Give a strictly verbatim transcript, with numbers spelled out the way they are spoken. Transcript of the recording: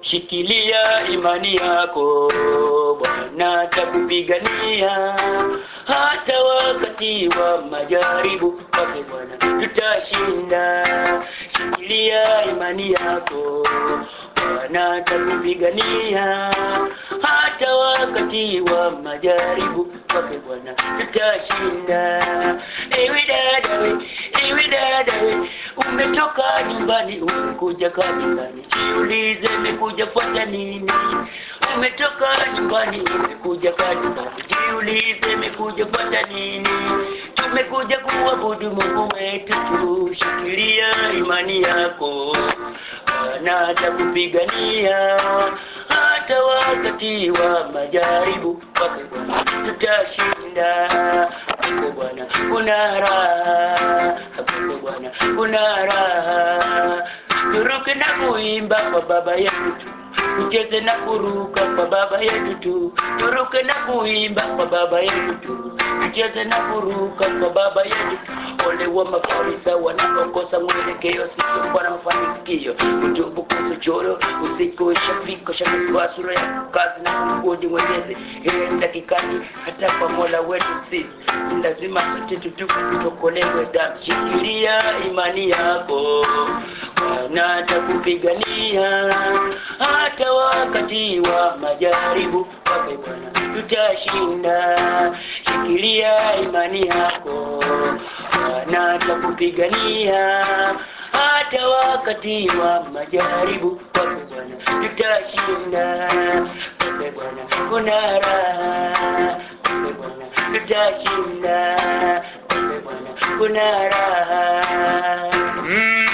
Shikilia imani yako, Bwana atakupigania. Hata wakati wa majaribu kwake Bwana tutashinda. Shikilia imani yako, Bwana atakupigania. Hata wakati wa majaribu kwake Bwana tutashinda. Ewe dada we, ewe dada we, umetoka nyumbani umekuja kanisani, jiulize umekuja fuata nini? Umetoka nyumbani umekuja kanisani, jiulize umekuja fuata nini? Tumekuja kuabudu Mungu wetu tu. Shikilia imani yako, Bwana atakupigania. Hata wakati wa majaribu kwake Bwana tutashinda. Kwake Bwana kuna raha, kwake Bwana kuna raha. Turuke na kuimba kwa baba yetu tu, tucheze na kuruka kwa baba yetu tu. Turuke na kuimba kwa baba yetu tu, tucheze na kuruka kwa baba yetu tu. Ole wa mafarisa wanaokosa mwelekeo, sio kwa mafanikio. Kutubu kuchoro usiku shafika shafika sura ya kazi na kungodi mwenyezi. Heri dakikani hata kwa Mola wetu sisi lazima sote tutubu tutokolewe damu. Shikilia imani yako, Bwana atakupigania. Hata wakati wa majaribu kwake Bwana tutashinda. Shikilia imani yako, Bwana atakupigania. Hata wakati wa majaribu kwake Bwana tutashinda. Kwake Bwana kuna raha, kwake Bwana tutashinda. Kwake Bwana kuna raha. mm.